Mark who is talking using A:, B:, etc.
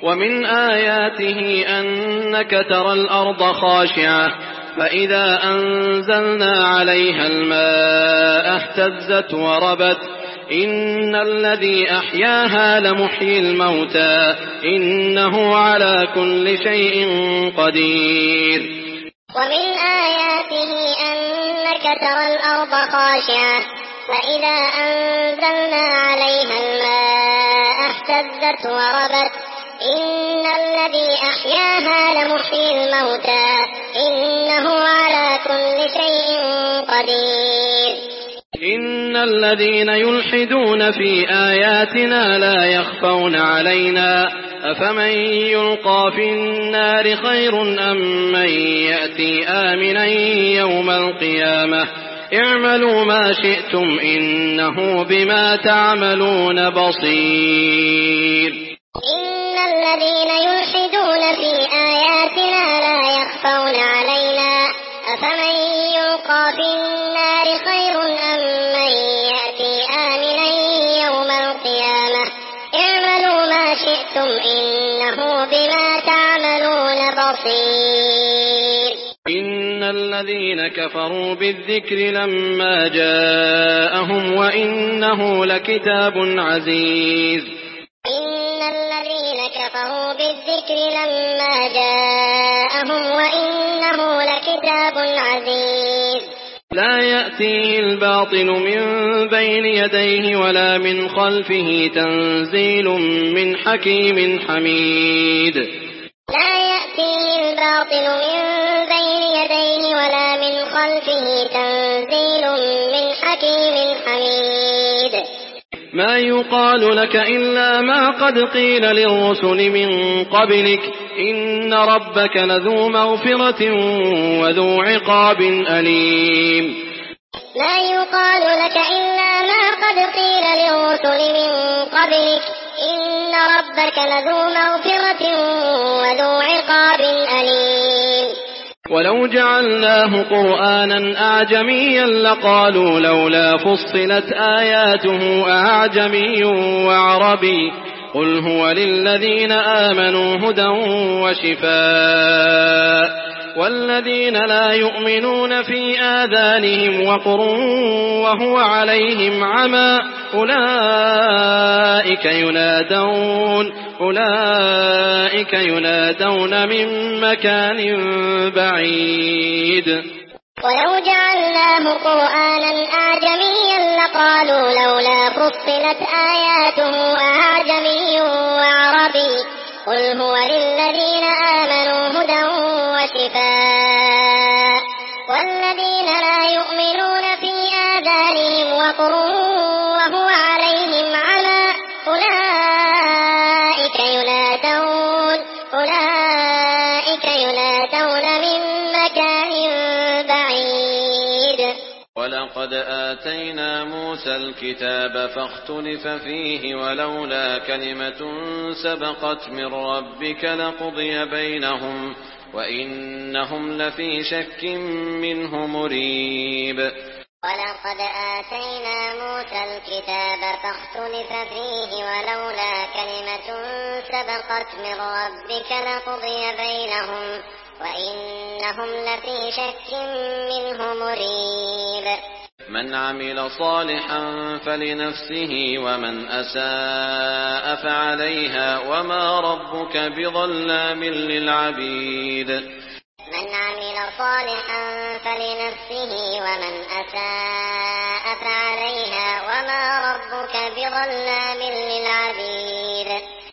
A: ومن آياته أنك ترى الأرض خاشعة فإذا أنزلنا عليها الماء اهتزت وربت إن الذي أحياها لمحيي الموتى إنه على كل شيء قدير.
B: ومن آياته أنك ترى الأرض خاشعة فإذا أنزلنا عليها الماء اهتزت وربت إن الذي أحياها لمحيي الموتى إنه على كل شيء قدير.
A: إن الذين يلحدون في آياتنا لا يخفون علينا أفمن يلقى في النار خير أم من يأتي آمنا يوم القيامة اعملوا ما شئتم إنه بما تعملون بصير.
B: إن الذين يلحدون في آياتنا لا يخفون علينا أفمن يلقى في النار خير أم من يأتي آمنا يوم القيامة اعملوا ما شئتم إنه بما تعملون بصير.
A: إن الذين كفروا بالذكر لما جاءهم وإنه لكتاب عزيز.
B: إن الذين كفروا بالذكر لما جاءهم وإنه لكتاب عزيز.
A: لا يأتيه الباطل من بين يديه ولا من خلفه تنزيل من حكيم حميد.
B: لا يأتيه الباطل من بين يديه ولا من خلفه تنزيل من حكيم حميد.
A: ما يقال لك إلا ما قد قيل للرسل من قبلك إن ربك لذو مغفرة وذو عقاب أليم.
B: ما يقال لك إلا ما قد قيل للرسل من قبلك إن ربك لذو مغفرة وذو عقاب أليم.
A: ولو جعلناه قرآنا أعجميا لقالوا لولا فصلت آياته أعجمي وعربي قل هو للذين آمنوا هدى وشفاء والذين لا يؤمنون في آذانهم وقر وهو عليهم عمى أولئك ينادون من مكان بعيد.
B: ولو جعلناه قرآنا أعجميا لقالوا لولا فصلت آياته أعجمي وعربي قل هو للذين آمنوا هدى وشفاء والذين لا يؤمنون في آذانهم وقر وهو عليهم عمى أولئك ينادون من مكان بعيد.
A: ولقد آتينا موسى الكتاب فاختلف فيه ولولا كلمة سبقت من ربك لقضي بينهم وإنهم لفي شك منه مريب.
B: ولقد آتينا موسى الكتاب فاختلف فيه ولولا كلمة سبقت من ربك لقضي بينهم وإنهم لفي شك منه مريب.
A: من عمل صالحا فلنفسه ومن أساء فعليها وما ربك بظلام للعبيد.
B: من عمل صالحا فلنفسه ومن أساء فعليها وما ربك بظلام للعبيد.